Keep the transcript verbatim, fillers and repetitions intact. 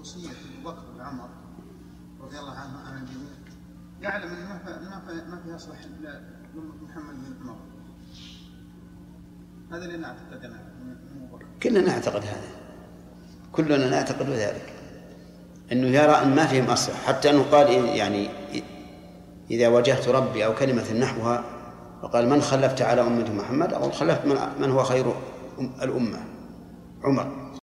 وصية أبو بكر وعمر رضي الله عنه عن الجميع يعلم أن ما ما في يصلح إلا محمد بن عمر. هذا اللي نعتقد أنا. كلنا نعتقد هذا، كلنا نعتقد ذلك، أنه يرى أن ما فيه مصلح، حتى أنه قال يعني إذا واجهت ربي أو كلمة نحوها فقال من خلفت على أمة محمد أو خلفت من هو خير الأمة عمر.